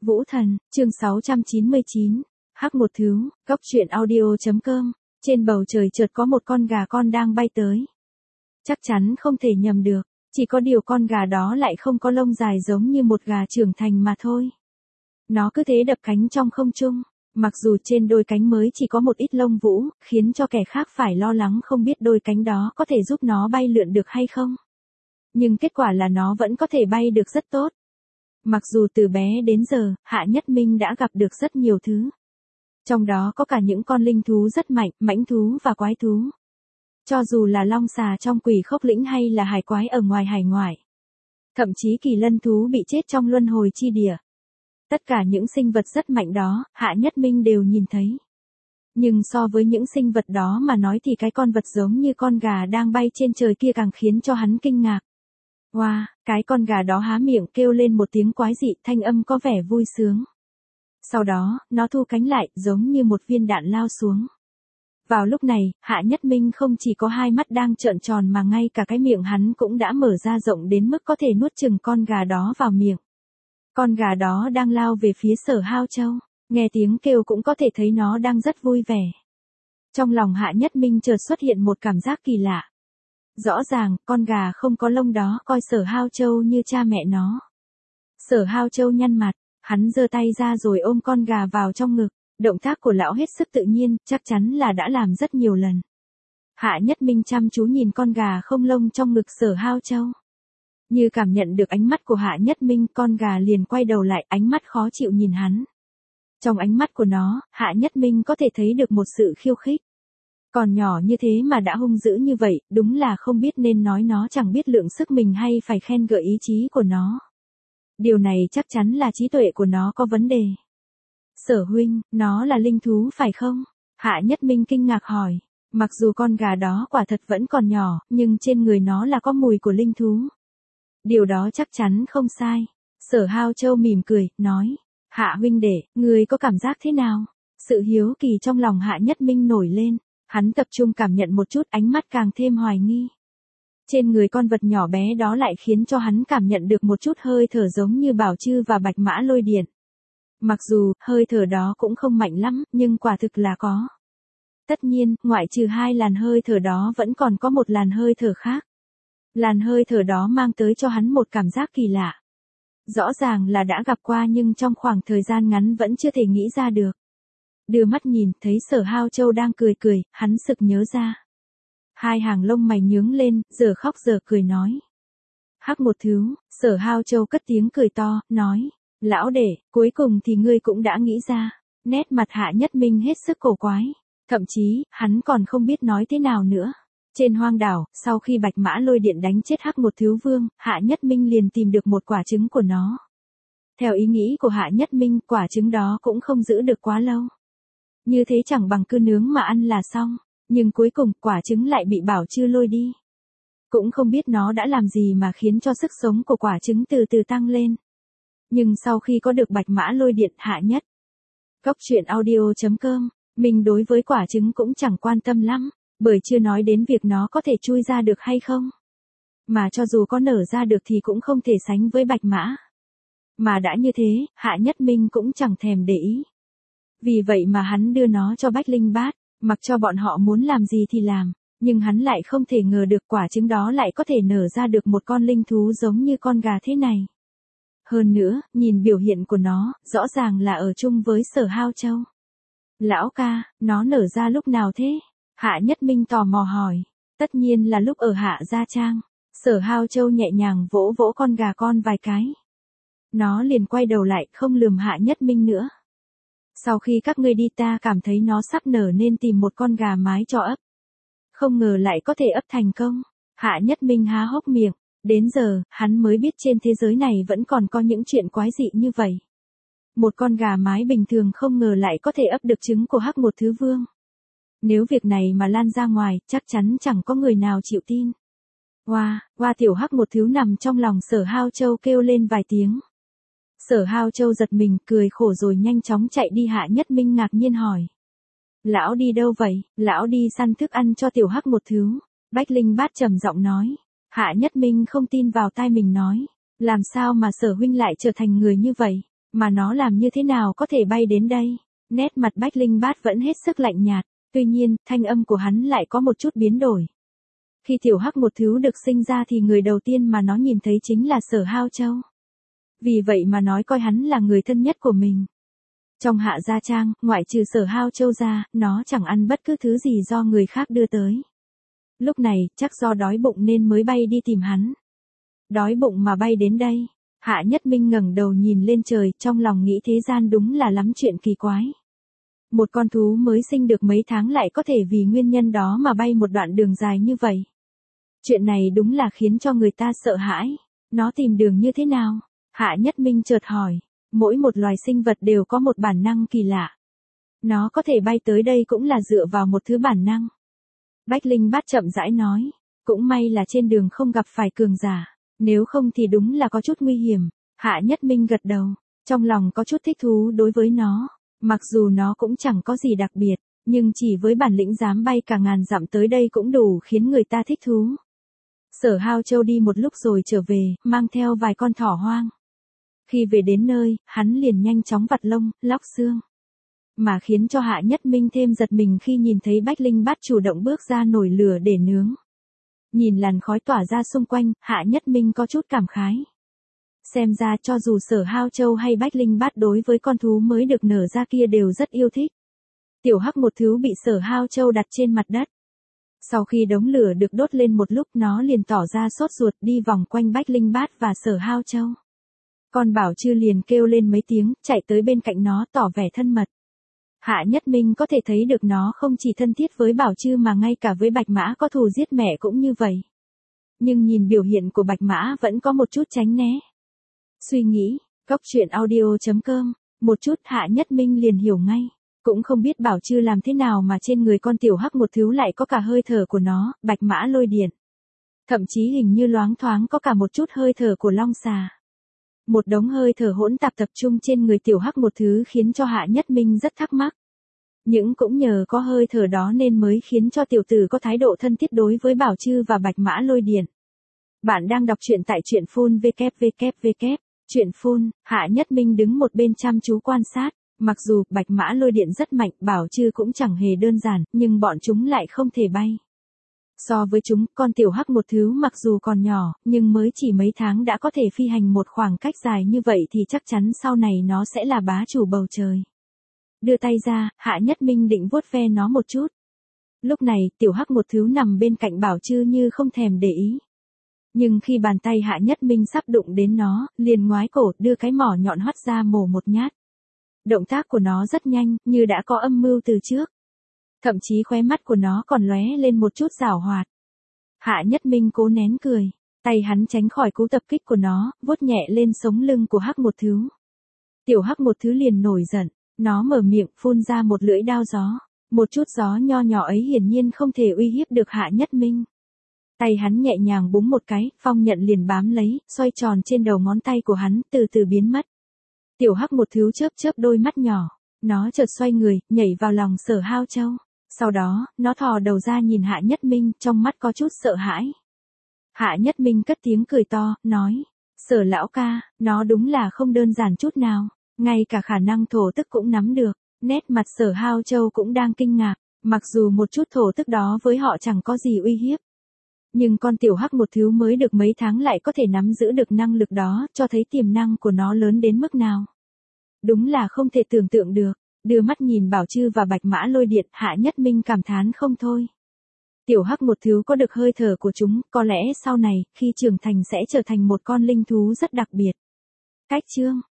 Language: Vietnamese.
Vũ Thần, chương 699, Hắc một thứ, góc truyện audio.com, trên bầu trời chợt có một con gà con đang bay tới. Chắc chắn không thể nhầm được, chỉ có điều con gà đó lại không có lông dài giống như một gà trưởng thành mà thôi. Nó cứ thế đập cánh trong không trung, mặc dù trên đôi cánh mới chỉ có một ít lông vũ, khiến cho kẻ khác phải lo lắng không biết đôi cánh đó có thể giúp nó bay lượn được hay không. Nhưng kết quả là nó vẫn có thể bay được rất tốt. Mặc dù từ bé đến giờ, Hạ Nhất Minh đã gặp được rất nhiều thứ. Trong đó có cả những con linh thú rất mạnh, mãnh thú và quái thú. Cho dù là long xà trong Quỷ Khốc Lĩnh hay là hải quái ở ngoài hải ngoại. Thậm chí kỳ lân thú bị chết trong luân hồi chi địa. Tất cả những sinh vật rất mạnh đó, Hạ Nhất Minh đều nhìn thấy. Nhưng so với những sinh vật đó mà nói thì cái con vật giống như con gà đang bay trên trời kia càng khiến cho hắn kinh ngạc. Wow, cái con gà đó há miệng kêu lên một tiếng quái dị, thanh âm có vẻ vui sướng. Sau đó, nó thu cánh lại, giống như một viên đạn lao xuống. Vào lúc này, Hạ Nhất Minh không chỉ có hai mắt đang trợn tròn mà ngay cả cái miệng hắn cũng đã mở ra rộng đến mức có thể nuốt chừng con gà đó vào miệng. Con gà đó đang lao về phía Sở Hao Châu, nghe tiếng kêu cũng có thể thấy nó đang rất vui vẻ. Trong lòng Hạ Nhất Minh chợt xuất hiện một cảm giác kỳ lạ. Rõ ràng, con gà không có lông đó coi Sở Hao Châu như cha mẹ nó. Sở Hao Châu nhăn mặt, hắn giơ tay ra rồi ôm con gà vào trong ngực, động tác của lão hết sức tự nhiên, chắc chắn là đã làm rất nhiều lần. Hạ Nhất Minh chăm chú nhìn con gà không lông trong ngực Sở Hao Châu. Như cảm nhận được ánh mắt của Hạ Nhất Minh, con gà liền quay đầu lại, ánh mắt khó chịu nhìn hắn. Trong ánh mắt của nó, Hạ Nhất Minh có thể thấy được một sự khiêu khích. Còn nhỏ như thế mà đã hung dữ như vậy, đúng là không biết nên nói nó chẳng biết lượng sức mình hay phải khen ngợi ý chí của nó. Điều này chắc chắn là trí tuệ của nó có vấn đề. Sở huynh, nó là linh thú phải không? Hạ Nhất Minh kinh ngạc hỏi. Mặc dù con gà đó quả thật vẫn còn nhỏ, nhưng trên người nó là có mùi của linh thú. Điều đó chắc chắn không sai. Sở Hao Châu mỉm cười, nói. Hạ huynh đệ, người có cảm giác thế nào? Sự hiếu kỳ trong lòng Hạ Nhất Minh nổi lên. Hắn tập trung cảm nhận một chút, ánh mắt càng thêm hoài nghi. Trên người con vật nhỏ bé đó lại khiến cho hắn cảm nhận được một chút hơi thở giống như Bảo Chư và Bạch Mã Lôi Điện. Mặc dù, hơi thở đó cũng không mạnh lắm, nhưng quả thực là có. Tất nhiên, ngoại trừ hai làn hơi thở đó vẫn còn có một làn hơi thở khác. Làn hơi thở đó mang tới cho hắn một cảm giác kỳ lạ. Rõ ràng là đã gặp qua nhưng trong khoảng thời gian ngắn vẫn chưa thể nghĩ ra được. Đưa mắt nhìn, thấy Sở Hao Châu đang cười cười, hắn sực nhớ ra. Hai hàng lông mày nhướng lên, giờ khóc giờ cười nói. Hắc một thứ, Sở Hao Châu cất tiếng cười to, nói. Lão đệ, cuối cùng thì ngươi cũng đã nghĩ ra. Nét mặt Hạ Nhất Minh hết sức cổ quái. Thậm chí, hắn còn không biết nói thế nào nữa. Trên hoang đảo, sau khi Bạch Mã Lôi Điện đánh chết Hắc một thứ vương, Hạ Nhất Minh liền tìm được một quả trứng của nó. Theo ý nghĩ của Hạ Nhất Minh, quả trứng đó cũng không giữ được quá lâu. Như thế chẳng bằng cứ nướng mà ăn là xong, nhưng cuối cùng quả trứng lại bị Bảo Chư lôi đi. Cũng không biết nó đã làm gì mà khiến cho sức sống của quả trứng từ từ tăng lên. Nhưng sau khi có được Bạch Mã Lôi Điện, Hạ Nhất Góc truyện audio.com, mình đối với quả trứng cũng chẳng quan tâm lắm, bởi chưa nói đến việc nó có thể chui ra được hay không. Mà cho dù có nở ra được thì cũng không thể sánh với Bạch Mã. Mà đã như thế, Hạ Nhất Minh cũng chẳng thèm để ý. Vì vậy mà hắn đưa nó cho Bách Linh Bát, mặc cho bọn họ muốn làm gì thì làm, nhưng hắn lại không thể ngờ được quả trứng đó lại có thể nở ra được một con linh thú giống như con gà thế này. Hơn nữa, nhìn biểu hiện của nó, rõ ràng là ở chung với Sở Hao Châu. Lão ca, nó nở ra lúc nào thế? Hạ Nhất Minh tò mò hỏi. Tất nhiên là lúc ở Hạ Gia Trang. Sở Hao Châu nhẹ nhàng vỗ vỗ con gà con vài cái. Nó liền quay đầu lại, không lườm Hạ Nhất Minh nữa. Sau khi các ngươi đi ta cảm thấy nó sắp nở nên tìm một con gà mái cho ấp. Không ngờ lại có thể ấp thành công. Hạ Nhất Minh há hốc miệng. Đến giờ, hắn mới biết trên thế giới này vẫn còn có những chuyện quái dị như vậy. Một con gà mái bình thường không ngờ lại có thể ấp được trứng của Hắc một thứ vương. Nếu việc này mà lan ra ngoài, chắc chắn chẳng có người nào chịu tin. Hoa tiểu Hắc một thứ nằm trong lòng Sở Hao Châu kêu lên vài tiếng. Sở Hao Châu giật mình, cười khổ rồi nhanh chóng chạy đi. Hạ Nhất Minh ngạc nhiên hỏi. Lão đi đâu vậy? Lão đi săn thức ăn cho tiểu Hắc một thứ. Bách Linh Bát trầm giọng nói. Hạ Nhất Minh không tin vào tai mình nói. Làm sao mà Sở huynh lại trở thành người như vậy? Mà nó làm như thế nào có thể bay đến đây? Nét mặt Bách Linh Bát vẫn hết sức lạnh nhạt, tuy nhiên, thanh âm của hắn lại có một chút biến đổi. Khi tiểu hắc một thứ được sinh ra thì người đầu tiên mà nó nhìn thấy chính là Sở Hao Châu. Vì vậy mà nói coi hắn là người thân nhất của mình. Trong Hạ Gia Trang, ngoại trừ Sở Hao Châu ra, nó chẳng ăn bất cứ thứ gì do người khác đưa tới. Lúc này, chắc do đói bụng nên mới bay đi tìm hắn. Đói bụng mà bay đến đây. Hạ Nhất Minh ngẩng đầu nhìn lên trời, trong lòng nghĩ thế gian đúng là lắm chuyện kỳ quái. Một con thú mới sinh được mấy tháng lại có thể vì nguyên nhân đó mà bay một đoạn đường dài như vậy. Chuyện này đúng là khiến cho người ta sợ hãi. Nó tìm đường như thế nào? Hạ Nhất Minh chợt hỏi. Mỗi một loài sinh vật đều có một bản năng kỳ lạ. Nó có thể bay tới đây cũng là dựa vào một thứ bản năng. Bách Linh Bát chậm rãi nói. Cũng may là trên đường không gặp phải cường giả. Nếu không thì đúng là có chút nguy hiểm. Hạ Nhất Minh gật đầu. Trong lòng có chút thích thú đối với nó. Mặc dù nó cũng chẳng có gì đặc biệt. Nhưng chỉ với bản lĩnh dám bay cả ngàn dặm tới đây cũng đủ khiến người ta thích thú. Sở Hao Châu đi một lúc rồi trở về, mang theo vài con thỏ hoang. Khi về đến nơi, hắn liền nhanh chóng vặt lông, lóc xương. Mà khiến cho Hạ Nhất Minh thêm giật mình khi nhìn thấy Bách Linh Bát chủ động bước ra nổi lửa để nướng. Nhìn làn khói tỏa ra xung quanh, Hạ Nhất Minh có chút cảm khái. Xem ra cho dù Sở Hao Châu hay Bách Linh Bát đối với con thú mới được nở ra kia đều rất yêu thích. Tiểu hắc một thứ bị Sở Hao Châu đặt trên mặt đất. Sau khi đống lửa được đốt lên một lúc nó liền tỏ ra sốt ruột đi vòng quanh Bách Linh Bát và Sở Hao Châu. Con Bảo Chư liền kêu lên mấy tiếng, chạy tới bên cạnh nó tỏ vẻ thân mật. Hạ Nhất Minh có thể thấy được nó không chỉ thân thiết với Bảo Chư mà ngay cả với Bạch Mã có thù giết mẹ cũng như vậy. Nhưng nhìn biểu hiện của Bạch Mã vẫn có một chút tránh né. Suy nghĩ, Cốc Truyện Audio.com, một chút Hạ Nhất Minh liền hiểu ngay. Cũng không biết Bảo Chư làm thế nào mà trên người con tiểu hắc một thứ lại có cả hơi thở của nó, Bạch Mã Lôi Điện. Thậm chí hình như loáng thoáng có cả một chút hơi thở của Long Xà. Một đống hơi thở hỗn tạp tập trung trên người tiểu hắc một thứ khiến cho Hạ Nhất Minh rất thắc mắc. Nhưng cũng nhờ có hơi thở đó nên mới khiến cho tiểu tử có thái độ thân thiết đối với Bảo Chư và Bạch Mã Lôi Điện. Bạn đang đọc truyện tại truyện phun www. Truyện phun, Hạ Nhất Minh đứng một bên chăm chú quan sát. Mặc dù Bạch Mã Lôi Điện rất mạnh, Bảo Chư cũng chẳng hề đơn giản, nhưng bọn chúng lại không thể bay. So với chúng, con tiểu hắc một thứ mặc dù còn nhỏ, nhưng mới chỉ mấy tháng đã có thể phi hành một khoảng cách dài như vậy thì chắc chắn sau này nó sẽ là bá chủ bầu trời. Đưa tay ra, Hạ Nhất Minh định vuốt ve nó một chút. Lúc này, tiểu hắc một thứ nằm bên cạnh Bảo Chư như không thèm để ý. Nhưng khi bàn tay Hạ Nhất Minh sắp đụng đến nó, liền ngoái cổ đưa cái mỏ nhọn hoắt ra mổ một nhát. Động tác của nó rất nhanh, như đã có âm mưu từ trước. Thậm chí khóe mắt của nó còn lóe lên một chút giảo hoạt. Hạ Nhất Minh cố nén cười, tay hắn tránh khỏi cú tập kích của nó, vuốt nhẹ lên sống lưng của hắc một thứ. Tiểu hắc một thứ liền nổi giận, nó mở miệng phun ra một lưỡi đao gió. Một chút gió nho nhỏ ấy hiển nhiên không thể uy hiếp được Hạ Nhất Minh. Tay hắn nhẹ nhàng búng một cái, phong nhận liền bám lấy, xoay tròn trên đầu ngón tay của hắn, từ từ biến mất. Tiểu hắc một thứ chớp chớp đôi mắt nhỏ, nó chợt xoay người, nhảy vào lòng Sở Hao Châu. Sau đó, nó thò đầu ra nhìn Hạ Nhất Minh, trong mắt có chút sợ hãi. Hạ Nhất Minh cất tiếng cười to, nói, Sở lão ca, nó đúng là không đơn giản chút nào, ngay cả khả năng thổ tức cũng nắm được. Nét mặt Sở Hao Châu cũng đang kinh ngạc, mặc dù một chút thổ tức đó với họ chẳng có gì uy hiếp. Nhưng con tiểu hắc một thứ mới được mấy tháng lại có thể nắm giữ được năng lực đó, cho thấy tiềm năng của nó lớn đến mức nào. Đúng là không thể tưởng tượng được. Đưa mắt nhìn Bảo Chư và Bạch Mã Lôi Điện, Hạ Nhất Minh cảm thán không thôi. Tiểu hắc một thứ có được hơi thở của chúng, có lẽ sau này, khi trưởng thành sẽ trở thành một con linh thú rất đặc biệt. Cách chương